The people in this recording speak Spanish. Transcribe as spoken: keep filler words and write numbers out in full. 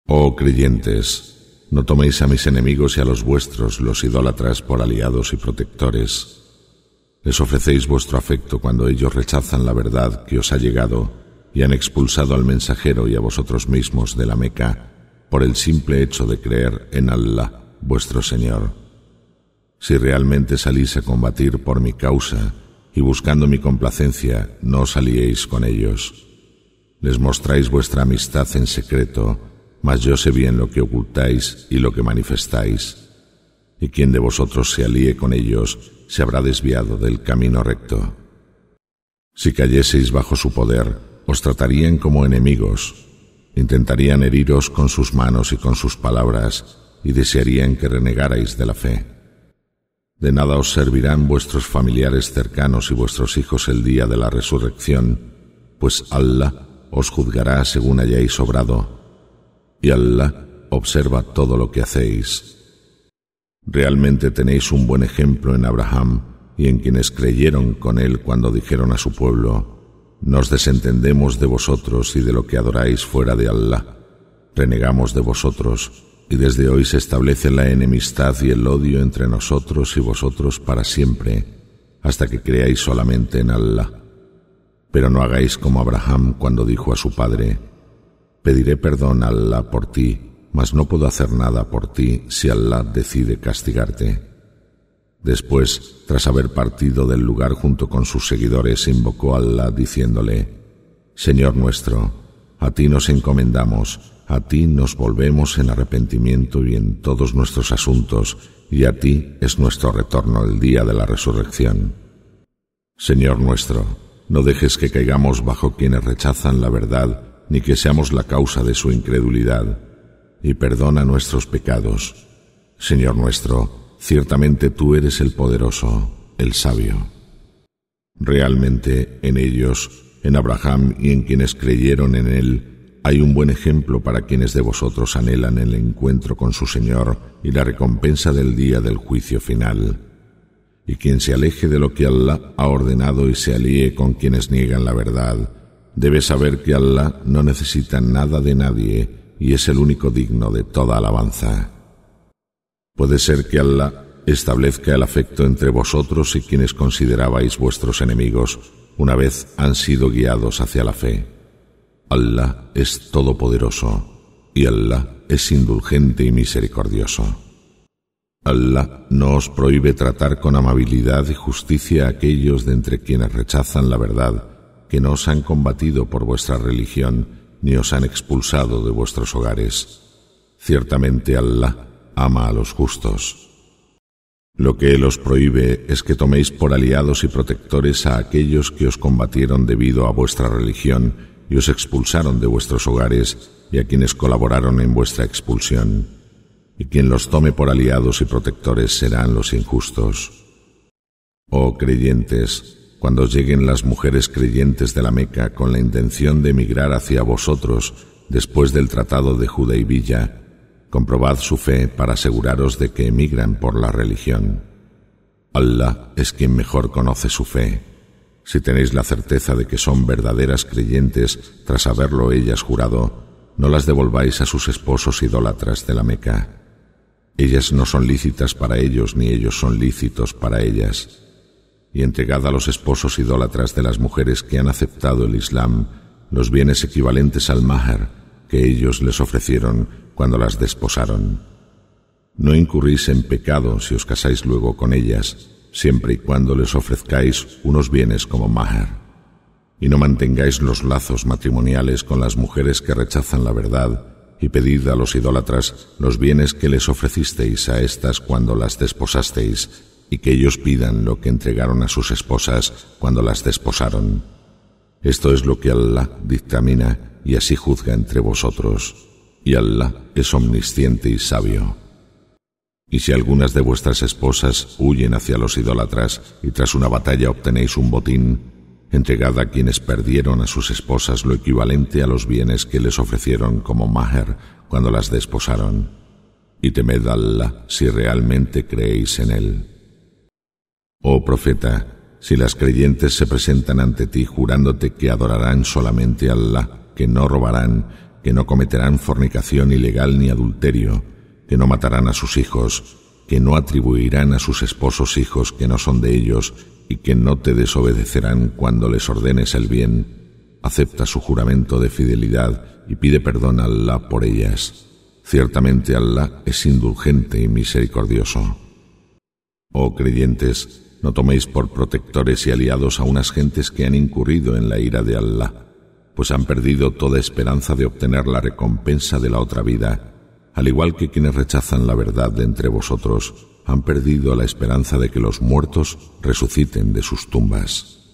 Oh creyentes, no toméis a mis enemigos y a los vuestros, los idólatras, por aliados y protectores. Les ofrecéis vuestro afecto cuando ellos rechazan la verdad que os ha llegado y han expulsado al mensajero y a vosotros mismos de la Meca por el simple hecho de creer en Allah, vuestro Señor. Si realmente salís a combatir por mi causa y buscando mi complacencia, no os aliéis con ellos. Les mostráis vuestra amistad en secreto, mas yo sé bien lo que ocultáis y lo que manifestáis. Y quien de vosotros se alíe con ellos se habrá desviado del camino recto. Si cayeseis bajo su poder, os tratarían como enemigos, intentarían heriros con sus manos y con sus palabras, y desearían que renegarais de la fe. De nada os servirán vuestros familiares cercanos y vuestros hijos el día de la resurrección, pues Allah os juzgará según hayáis obrado, y Allah observa todo lo que hacéis. Realmente tenéis un buen ejemplo en Abraham y en quienes creyeron con él cuando dijeron a su pueblo: nos desentendemos de vosotros y de lo que adoráis fuera de Allah. Renegamos de vosotros, y desde hoy se establece la enemistad y el odio entre nosotros y vosotros para siempre, hasta que creáis solamente en Allah. Pero no hagáis como Abraham cuando dijo a su padre: pediré perdón a Allah por ti, mas no puedo hacer nada por ti si Allah decide castigarte. Después, tras haber partido del lugar junto con sus seguidores, invocó a Allah diciéndole: Señor nuestro, a ti nos encomendamos, a ti nos volvemos en arrepentimiento y en todos nuestros asuntos, y a ti es nuestro retorno el día de la resurrección. Señor nuestro, no dejes que caigamos bajo quienes rechazan la verdad, ni que seamos la causa de su incredulidad, y perdona nuestros pecados. Señor nuestro, ciertamente tú eres el poderoso, el sabio. Realmente en ellos, en Abraham y en quienes creyeron en él, hay un buen ejemplo para quienes de vosotros anhelan el encuentro con su Señor y la recompensa del día del juicio final. Y quien se aleje de lo que Allah ha ordenado y se alíe con quienes niegan la verdad, debe saber que Allah no necesita nada de nadie y es el único digno de toda alabanza. Puede ser que Allah establezca el afecto entre vosotros y quienes considerabais vuestros enemigos, una vez han sido guiados hacia la fe. Allah es todopoderoso, y Allah es indulgente y misericordioso. Allah no os prohíbe tratar con amabilidad y justicia a aquellos de entre quienes rechazan la verdad, que no os han combatido por vuestra religión, ni os han expulsado de vuestros hogares. Ciertamente Allah ama a los justos. Lo que Él os prohíbe es que toméis por aliados y protectores a aquellos que os combatieron debido a vuestra religión y os expulsaron de vuestros hogares y a quienes colaboraron en vuestra expulsión. Y quien los tome por aliados y protectores serán los injustos. Oh creyentes, cuando os lleguen las mujeres creyentes de la Meca con la intención de emigrar hacia vosotros después del tratado de Hudaybiyah, comprobad su fe para aseguraros de que emigran por la religión. Allah es quien mejor conoce su fe. Si tenéis la certeza de que son verdaderas creyentes tras haberlo ellas jurado, no las devolváis a sus esposos idólatras de la Meca. Ellas no son lícitas para ellos ni ellos son lícitos para ellas. Y entregad a los esposos idólatras de las mujeres que han aceptado el Islam los bienes equivalentes al mahr que ellos les ofrecieron cuando las desposaron. No incurrís en pecado si os casáis luego con ellas, siempre y cuando les ofrezcáis unos bienes como mahr. Y no mantengáis los lazos matrimoniales con las mujeres que rechazan la verdad, y pedid a los idólatras los bienes que les ofrecisteis a éstas cuando las desposasteis, y que ellos pidan lo que entregaron a sus esposas cuando las desposaron. Esto es lo que Allah dictamina y así juzga entre vosotros, y Allah es omnisciente y sabio. Y si algunas de vuestras esposas huyen hacia los idólatras y tras una batalla obtenéis un botín, entregad a quienes perdieron a sus esposas lo equivalente a los bienes que les ofrecieron como mahr cuando las desposaron, y temed a Allah si realmente creéis en él. Oh profeta, si las creyentes se presentan ante ti jurándote que adorarán solamente a Allah, que no robarán, que que no cometerán fornicación ilegal ni adulterio, que no matarán a sus hijos, que no atribuirán a sus esposos hijos que no son de ellos y que no te desobedecerán cuando les ordenes el bien, acepta su juramento de fidelidad y pide perdón a Allah por ellas. Ciertamente Allah es indulgente y misericordioso. Oh creyentes, no toméis por protectores y aliados a unas gentes que han incurrido en la ira de Allah, pues han perdido toda esperanza de obtener la recompensa de la otra vida, al igual que quienes rechazan la verdad de entre vosotros han perdido la esperanza de que los muertos resuciten de sus tumbas.